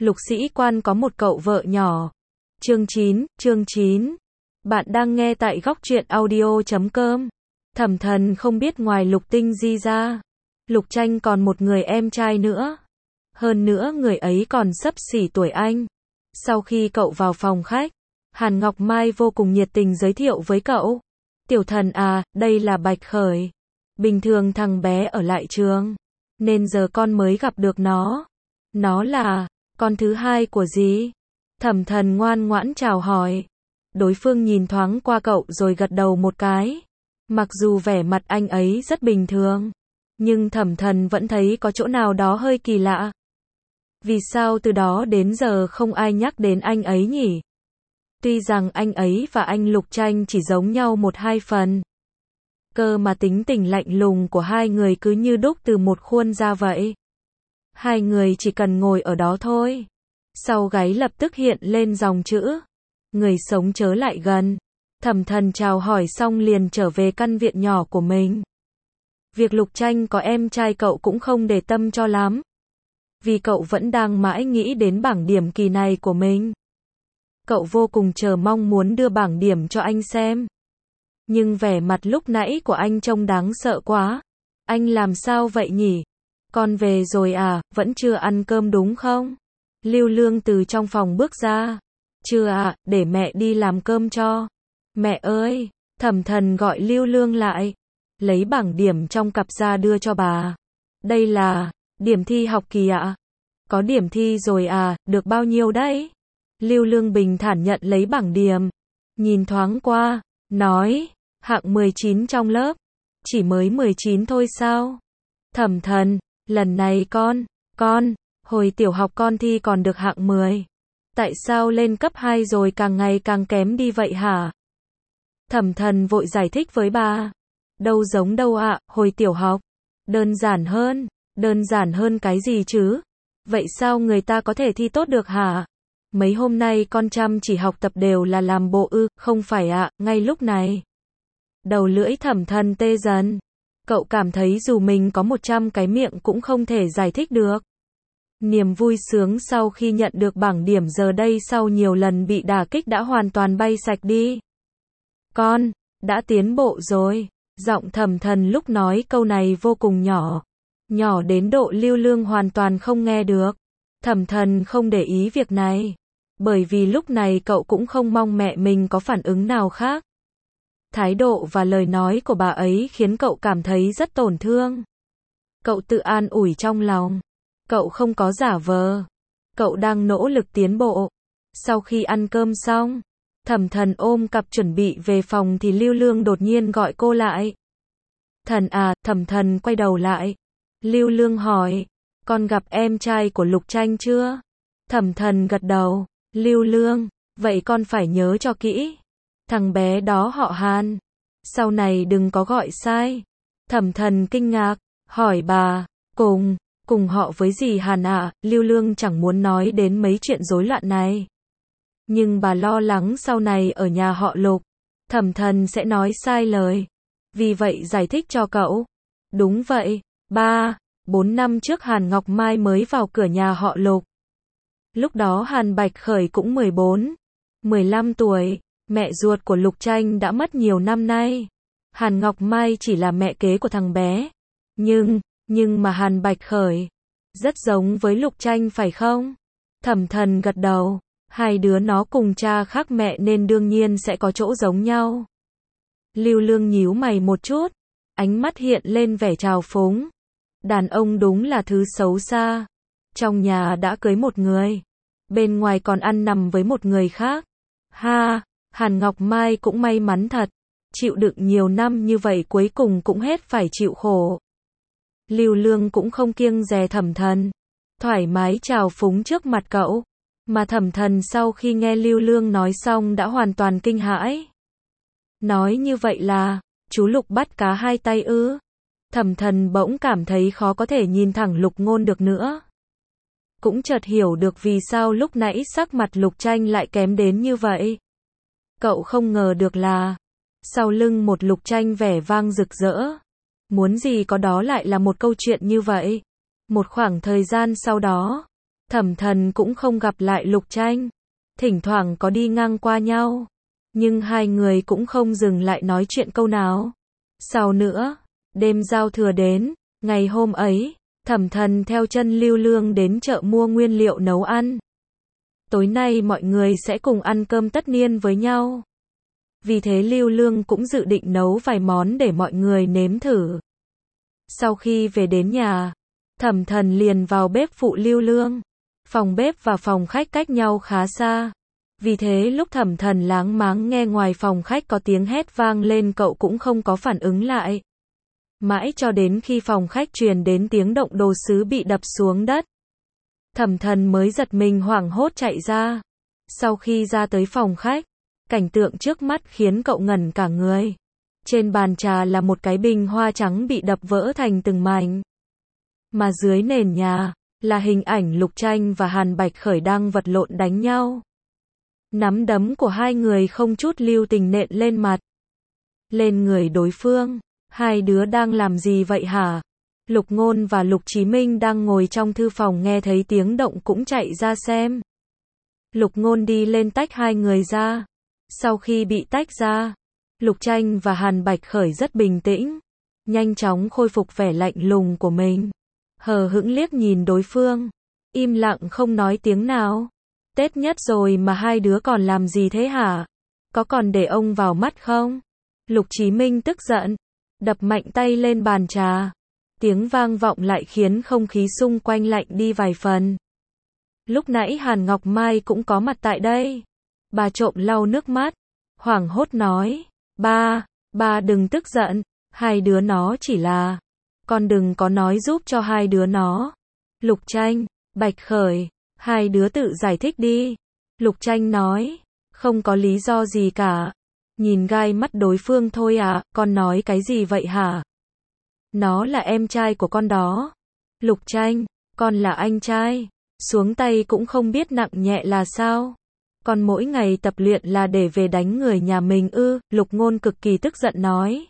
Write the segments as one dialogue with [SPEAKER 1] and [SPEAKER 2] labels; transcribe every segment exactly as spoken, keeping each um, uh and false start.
[SPEAKER 1] Lục sĩ quan có một cậu vợ nhỏ. Chương chín, chương chín. Bạn đang nghe tại góc truyện audio chấm com. Thẩm Thần không biết ngoài Lục Tinh Di ra, Lục Tranh còn một người em trai nữa. Hơn nữa người ấy còn xấp xỉ tuổi anh. Sau khi cậu vào phòng khách, Hàn Ngọc Mai vô cùng nhiệt tình giới thiệu với cậu. Tiểu Thần à, đây là Bạch Khởi. Bình thường thằng bé ở lại trường, nên giờ con mới gặp được nó. Nó là con thứ hai của dì. Thẩm Thần ngoan ngoãn chào hỏi. Đối phương nhìn thoáng qua cậu rồi gật đầu một cái. Mặc dù vẻ mặt anh ấy rất bình thường, nhưng Thẩm Thần vẫn thấy có chỗ nào đó hơi kỳ lạ. Vì sao từ đó đến giờ không ai nhắc đến anh ấy nhỉ? Tuy rằng anh ấy và anh Lục Tranh chỉ giống nhau một hai phần. Cơ mà tính tình lạnh lùng của hai người cứ như đúc từ một khuôn ra vậy. Hai người chỉ cần ngồi ở đó thôi. Sau gáy lập tức hiện lên dòng chữ. Người sống chớ lại gần. Thẩm Thần chào hỏi xong liền trở về căn viện nhỏ của mình. Việc Lục Tranh có em trai cậu cũng không để tâm cho lắm. Vì cậu vẫn đang mãi nghĩ đến bảng điểm kỳ này của mình. Cậu vô cùng chờ mong muốn đưa bảng điểm cho anh xem. Nhưng vẻ mặt lúc nãy của anh trông đáng sợ quá. Anh làm sao vậy nhỉ? Con về rồi à, vẫn chưa ăn cơm đúng không? Lưu Lương từ trong phòng bước ra. Chưa ạ, để mẹ đi làm cơm cho. Mẹ ơi, Thẩm Thần gọi Lưu Lương lại. Lấy bảng điểm trong cặp ra đưa cho bà. Đây là điểm thi học kỳ ạ. Có điểm thi rồi à, được bao nhiêu đấy? Lưu Lương bình thản nhận lấy bảng điểm. Nhìn thoáng qua, nói, hạng mười chín trong lớp. Chỉ mới mười chín thôi sao? Thẩm Thần, lần này con, con, hồi tiểu học con thi còn được hạng mười. Tại sao lên cấp hai rồi càng ngày càng kém đi vậy hả? Thẩm Thần vội giải thích với bà. Đâu giống đâu ạ, hồi tiểu học. Đơn giản hơn, đơn giản hơn cái gì chứ? Vậy sao người ta có thể thi tốt được hả? Mấy hôm nay con chăm chỉ học tập đều là làm bộ ư, không phải ạ, ngay lúc này. Đầu lưỡi Thẩm Thần tê dần. Cậu cảm thấy dù mình có một trăm cái miệng cũng không thể giải thích được. Niềm vui sướng sau khi nhận được bảng điểm giờ đây sau nhiều lần bị đả kích đã hoàn toàn bay sạch đi. Con, đã tiến bộ rồi. Giọng Thẩm Thần lúc nói câu này vô cùng nhỏ. Nhỏ đến độ Lưu Lương hoàn toàn không nghe được. Thẩm Thần không để ý việc này. Bởi vì lúc này cậu cũng không mong mẹ mình có phản ứng nào khác. Thái độ và lời nói của bà ấy khiến cậu cảm thấy rất tổn thương. Cậu tự an ủi trong lòng. Cậu không có giả vờ. Cậu đang nỗ lực tiến bộ. Sau khi ăn cơm xong, Thẩm Thần ôm cặp chuẩn bị về phòng thì Lưu Lương đột nhiên gọi cô lại. Thần à, Thẩm Thần quay đầu lại. Lưu Lương hỏi, con gặp em trai của Lục Tranh chưa? Thẩm Thần gật đầu. Lưu Lương, vậy con phải nhớ cho kỹ. Thằng bé đó họ Hàn. Sau này đừng có gọi sai. Thẩm Thần kinh ngạc, hỏi bà, cùng, cùng họ với dì Hàn ạ? À? Lưu Lương chẳng muốn nói đến mấy chuyện rối loạn này. Nhưng bà lo lắng sau này ở nhà họ Lục, Thẩm Thần sẽ nói sai lời. Vì vậy giải thích cho cậu. Đúng vậy, ba, bốn năm trước Hàn Ngọc Mai mới vào cửa nhà họ Lục. Lúc đó Hàn Bạch Khởi cũng mười bốn, mười lăm tuổi. Mẹ ruột của Lục Tranh đã mất nhiều năm nay. Hàn Ngọc Mai chỉ là mẹ kế của thằng bé. Nhưng, nhưng mà Hàn Bạch Khởi rất giống với Lục Tranh phải không? Thẩm Thần gật đầu. Hai đứa nó cùng cha khác mẹ nên đương nhiên sẽ có chỗ giống nhau. Lưu Lương nhíu mày một chút. Ánh mắt hiện lên vẻ trào phúng. Đàn ông đúng là thứ xấu xa. Trong nhà đã cưới một người. Bên ngoài còn ăn nằm với một người khác. Ha! Hàn Ngọc Mai cũng may mắn thật. Chịu đựng nhiều năm như vậy cuối cùng cũng hết phải chịu khổ. Lưu Lương cũng không kiêng dè Thẩm Thần. Thoải mái chào phúng trước mặt cậu. Mà Thẩm Thần sau khi nghe Lưu Lương nói xong đã hoàn toàn kinh hãi. Nói như vậy là, chú Lục bắt cá hai tay ư? Thẩm Thần bỗng cảm thấy khó có thể nhìn thẳng Lục Ngôn được nữa. Cũng chợt hiểu được vì sao lúc nãy sắc mặt Lục Tranh lại kém đến như vậy. Cậu không ngờ được là, sau lưng một Lục Tranh vẻ vang rực rỡ. Muốn gì có đó lại là một câu chuyện như vậy. Một khoảng thời gian sau đó, Thẩm Thần cũng không gặp lại Lục Tranh. Thỉnh thoảng có đi ngang qua nhau, nhưng hai người cũng không dừng lại nói chuyện câu nào. Sau nữa, đêm giao thừa đến, ngày hôm ấy, Thẩm Thần theo chân Lưu Lương đến chợ mua nguyên liệu nấu ăn. Tối nay mọi người sẽ cùng ăn cơm tất niên với nhau. Vì thế Lưu Lương cũng dự định nấu vài món để mọi người nếm thử. Sau khi về đến nhà, Thẩm Thần liền vào bếp phụ Lưu Lương. Phòng bếp và phòng khách cách nhau khá xa. Vì thế lúc Thẩm Thần láng máng nghe ngoài phòng khách có tiếng hét vang lên, cậu cũng không có phản ứng lại. Mãi cho đến khi phòng khách truyền đến tiếng động đồ sứ bị đập xuống đất, Thẩm Thần mới giật mình hoảng hốt chạy ra. Sau khi ra tới phòng khách, cảnh tượng trước mắt khiến cậu ngẩn cả người. Trên bàn trà là một cái bình hoa trắng bị đập vỡ thành từng mảnh. Mà dưới nền nhà là hình ảnh Lục Tranh và Hàn Bạch Khởi đang vật lộn đánh nhau. Nắm đấm của hai người không chút lưu tình nện lên mặt, lên người đối phương. Hai đứa đang làm gì vậy hả? Lục Ngôn và Lục Chí Minh đang ngồi trong thư phòng nghe thấy tiếng động cũng chạy ra xem. Lục Ngôn đi lên tách hai người ra. Sau khi bị tách ra, Lục Tranh và Hàn Bạch Khởi rất bình tĩnh, nhanh chóng khôi phục vẻ lạnh lùng của mình. Hờ hững liếc nhìn đối phương, im lặng không nói tiếng nào. Tết nhất rồi mà hai đứa còn làm gì thế hả? Có còn để ông vào mắt không? Lục Chí Minh tức giận, đập mạnh tay lên bàn trà. Tiếng vang vọng lại khiến không khí xung quanh lạnh đi vài phần. Lúc nãy Hàn Ngọc Mai cũng có mặt tại đây. Bà trộm lau nước mắt, hoảng hốt nói, ba, ba đừng tức giận, hai đứa nó chỉ là, con đừng có nói giúp cho hai đứa nó. Lục Tranh, Bạch Khởi, hai đứa tự giải thích đi. Lục Tranh nói, không có lý do gì cả. Nhìn gai mắt đối phương thôi à, con nói cái gì vậy hả? Nó là em trai của con đó. Lục Tranh, con là anh trai. Xuống tay cũng không biết nặng nhẹ là sao? Con mỗi ngày tập luyện là để về đánh người nhà mình ư? Lục Ngôn cực kỳ tức giận nói.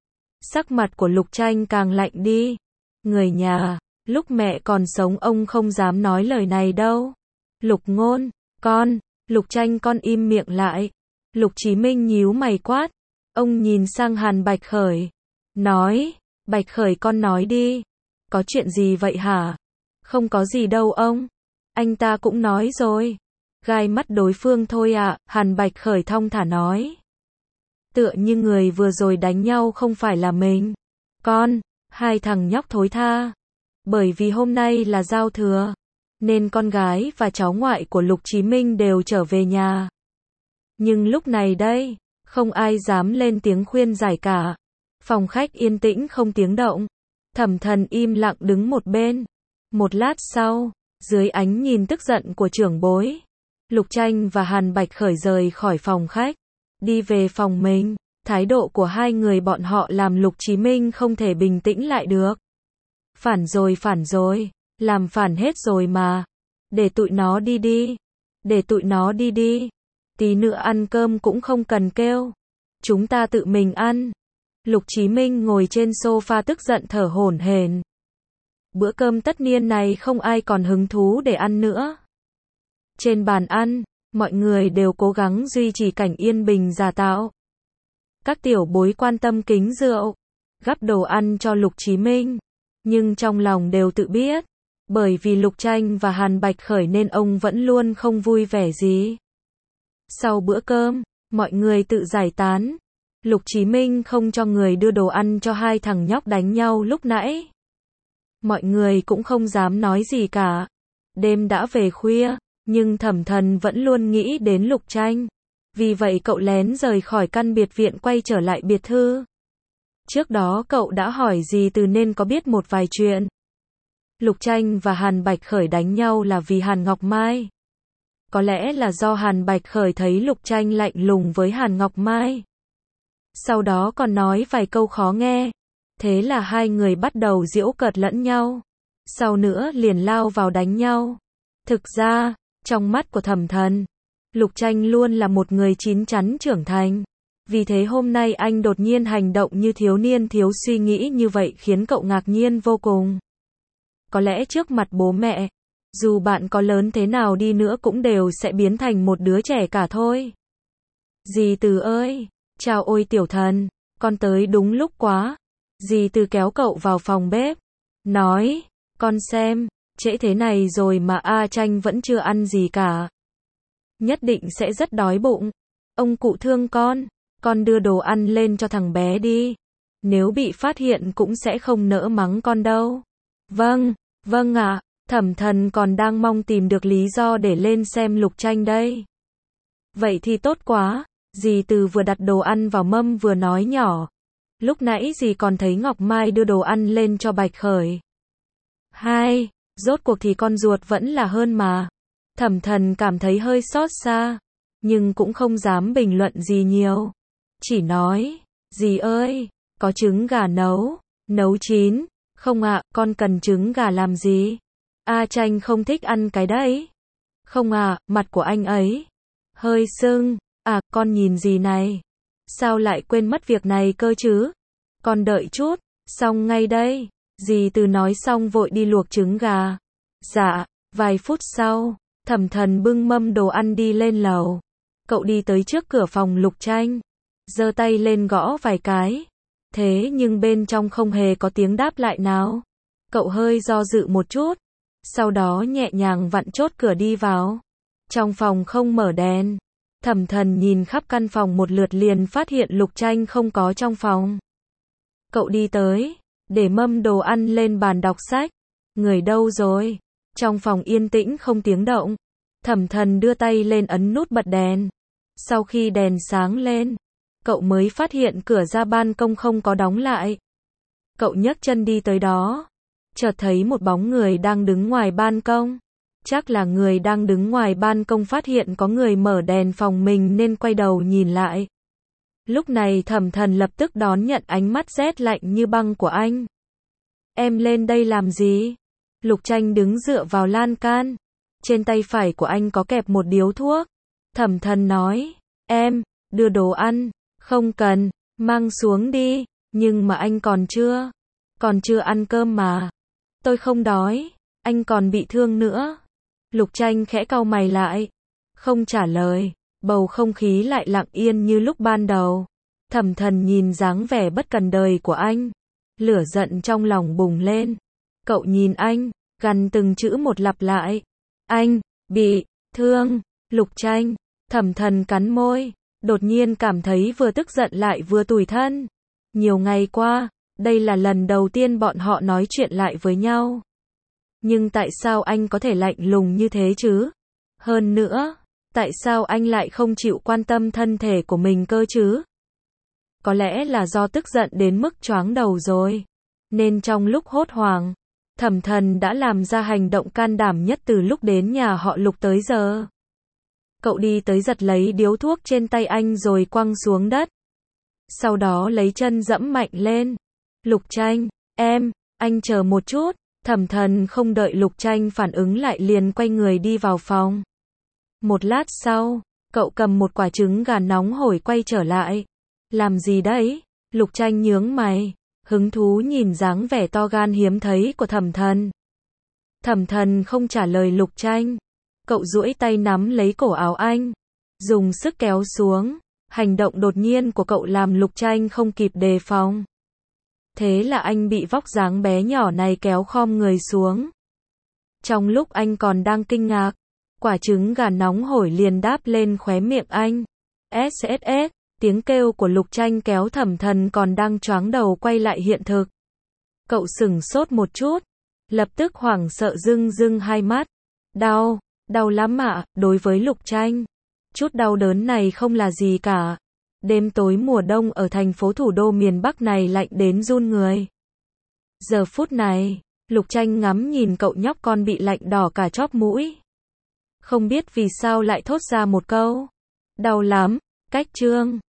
[SPEAKER 1] Sắc mặt của Lục Tranh càng lạnh đi. Người nhà, lúc mẹ còn sống ông không dám nói lời này đâu. Lục Ngôn, con, Lục Tranh con im miệng lại. Lục Chí Minh nhíu mày quát. Ông nhìn sang Hàn Bạch Khởi, nói, Bạch Khởi con nói đi. Có chuyện gì vậy hả? Không có gì đâu ông. Anh ta cũng nói rồi. Gai mắt đối phương thôi ạ, à, Hàn Bạch Khởi thong thả nói. Tựa như người vừa rồi đánh nhau không phải là mình. Con, hai thằng nhóc thối tha. Bởi vì hôm nay là giao thừa, nên con gái và cháu ngoại của Lục Chí Minh đều trở về nhà. Nhưng lúc này đây, không ai dám lên tiếng khuyên giải cả. Phòng khách yên tĩnh không tiếng động. Thẩm Thần im lặng đứng một bên. Một lát sau, dưới ánh nhìn tức giận của trưởng bối, Lục Tranh và Hàn Bạch Khởi rời khỏi phòng khách, đi về phòng mình. Thái độ của hai người bọn họ làm Lục Chí Minh không thể bình tĩnh lại được. Phản rồi phản rồi, làm phản hết rồi mà. Để tụi nó đi đi. Để tụi nó đi đi. Tí nữa ăn cơm cũng không cần kêu. Chúng ta tự mình ăn. Lục Chí Minh ngồi trên sofa tức giận thở hổn hển. Bữa cơm tất niên này không ai còn hứng thú để ăn nữa. Trên bàn ăn, mọi người đều cố gắng duy trì cảnh yên bình giả tạo. Các tiểu bối quan tâm kính rượu, gắp đồ ăn cho Lục Chí Minh, nhưng trong lòng đều tự biết, bởi vì Lục Tranh và Hàn Bạch Khởi nên ông vẫn luôn không vui vẻ gì. Sau bữa cơm, mọi người tự giải tán. Lục Chí Minh không cho người đưa đồ ăn cho hai thằng nhóc đánh nhau lúc nãy. Mọi người cũng không dám nói gì cả. Đêm đã về khuya, nhưng Thẩm Thần vẫn luôn nghĩ đến Lục Tranh. Vì vậy cậu lén rời khỏi căn biệt viện quay trở lại biệt thự. Trước đó cậu đã hỏi dì Từ nên có biết một vài chuyện. Lục Tranh và Hàn Bạch Khởi đánh nhau là vì Hàn Ngọc Mai. Có lẽ là do Hàn Bạch Khởi thấy Lục Tranh lạnh lùng với Hàn Ngọc Mai. Sau đó còn nói vài câu khó nghe. Thế là hai người bắt đầu giễu cợt lẫn nhau. Sau nữa liền lao vào đánh nhau. Thực ra, trong mắt của Thẩm Thần, Lục Tranh luôn là một người chín chắn trưởng thành. Vì thế hôm nay anh đột nhiên hành động như thiếu niên thiếu suy nghĩ như vậy khiến cậu ngạc nhiên vô cùng. Có lẽ trước mặt bố mẹ, Dù bạn có lớn thế nào đi nữa cũng đều sẽ biến thành một đứa trẻ cả thôi. Dì Từ ơi, chào ôi tiểu thần, con tới đúng lúc quá. Dì Từ kéo cậu vào phòng bếp, nói, con xem, trễ thế này rồi mà A Tranh vẫn chưa ăn gì cả. Nhất định sẽ rất đói bụng. Ông cụ thương con, con đưa đồ ăn lên cho thằng bé đi. Nếu bị phát hiện cũng sẽ không nỡ mắng con đâu. Vâng, vâng ạ, Thẩm Thần còn đang mong tìm được lý do để lên xem Lục Tranh đây. Vậy thì tốt quá, dì Từ vừa đặt đồ ăn vào mâm vừa nói nhỏ. Lúc nãy dì còn thấy Ngọc Mai đưa đồ ăn lên cho Bạch Khởi. Hai, rốt cuộc thì con ruột vẫn là hơn mà. Thẩm Thần cảm thấy hơi xót xa, nhưng cũng không dám bình luận gì nhiều. Chỉ nói, dì ơi, có trứng gà nấu, nấu chín. Không ạ, con cần trứng gà làm gì? A Tranh không thích ăn cái đấy. Không à, mặt của anh ấy hơi sưng. À, con nhìn gì này? Sao lại quên mất việc này cơ chứ? Con đợi chút, xong ngay đây. Dì Từ nói xong vội đi luộc trứng gà. Dạ, vài phút sau, Thẩm Thần bưng mâm đồ ăn đi lên lầu. Cậu đi tới trước cửa phòng Lục Tranh, giơ tay lên gõ vài cái. Thế nhưng bên trong không hề có tiếng đáp lại nào. Cậu hơi do dự một chút, sau đó nhẹ nhàng vặn chốt cửa đi vào. Trong phòng không mở đèn. Thẩm Thần nhìn khắp căn phòng một lượt liền phát hiện Lục Tranh không có trong phòng. Cậu đi tới, để mâm đồ ăn lên bàn đọc sách. Người đâu rồi? Trong phòng yên tĩnh không tiếng động. Thẩm Thần đưa tay lên ấn nút bật đèn. Sau khi đèn sáng lên, cậu mới phát hiện cửa ra ban công không có đóng lại. Cậu nhấc chân đi tới đó, chợt thấy một bóng người đang đứng ngoài ban công. Chắc là người đang đứng ngoài ban công phát hiện có người mở đèn phòng mình nên quay đầu nhìn lại. Lúc này Thẩm Thần lập tức đón nhận ánh mắt rét lạnh như băng của anh. Em lên đây làm gì? Lục Tranh đứng dựa vào lan can. Trên tay phải của anh có kẹp một điếu thuốc. Thẩm Thần nói, em, đưa đồ ăn. Không cần, mang xuống đi. Nhưng mà anh còn chưa, còn chưa ăn cơm mà. Tôi không đói, anh còn bị thương nữa. Lục Tranh khẽ cau mày lại, không trả lời. Bầu không khí lại lặng yên như lúc ban đầu. Thẩm Thần nhìn dáng vẻ bất cần đời của anh, lửa giận trong lòng bùng lên. Cậu nhìn anh, gằn từng chữ một lặp lại. Anh, bị, thương, Lục Tranh. Thẩm Thần cắn môi, đột nhiên cảm thấy vừa tức giận lại vừa tủi thân. Nhiều ngày qua, đây là lần đầu tiên bọn họ nói chuyện lại với nhau. Nhưng tại sao anh có thể lạnh lùng như thế chứ? Hơn nữa, tại sao anh lại không chịu quan tâm thân thể của mình cơ chứ? Có lẽ là do tức giận đến mức choáng đầu rồi. Nên trong lúc hốt hoảng, Thẩm Thần đã làm ra hành động can đảm nhất từ lúc đến nhà họ Lục tới giờ. Cậu đi tới giật lấy điếu thuốc trên tay anh rồi quăng xuống đất. Sau đó lấy chân dẫm mạnh lên. Lục Tranh, em, anh chờ một chút. Thẩm Thần không đợi Lục Tranh phản ứng lại liền quay người đi vào phòng. Một lát sau, cậu cầm một quả trứng gà nóng hổi quay trở lại. Làm gì đấy? Lục Tranh nhướng mày, hứng thú nhìn dáng vẻ to gan hiếm thấy của Thẩm Thần. Thẩm Thần không trả lời Lục Tranh. Cậu duỗi tay nắm lấy cổ áo anh, dùng sức kéo xuống. Hành động đột nhiên của cậu làm Lục Tranh không kịp đề phòng. Thế là anh bị vóc dáng bé nhỏ này kéo khom người xuống. Trong lúc anh còn đang kinh ngạc, quả trứng gà nóng hổi liền đáp lên khóe miệng anh. ét ét ét, tiếng kêu của Lục Tranh kéo Thẩm Thần còn đang choáng đầu quay lại hiện thực. Cậu sửng sốt một chút, lập tức hoảng sợ rưng rưng hai mắt. Đau, đau lắm ạ. Đối với Lục Tranh, chút đau đớn này không là gì cả. Đêm tối mùa đông ở thành phố thủ đô miền Bắc này lạnh đến run người. Giờ phút này, Lục Tranh ngắm nhìn cậu nhóc con bị lạnh đỏ cả chóp mũi. Không biết vì sao lại thốt ra một câu. Đau lắm, cách chương.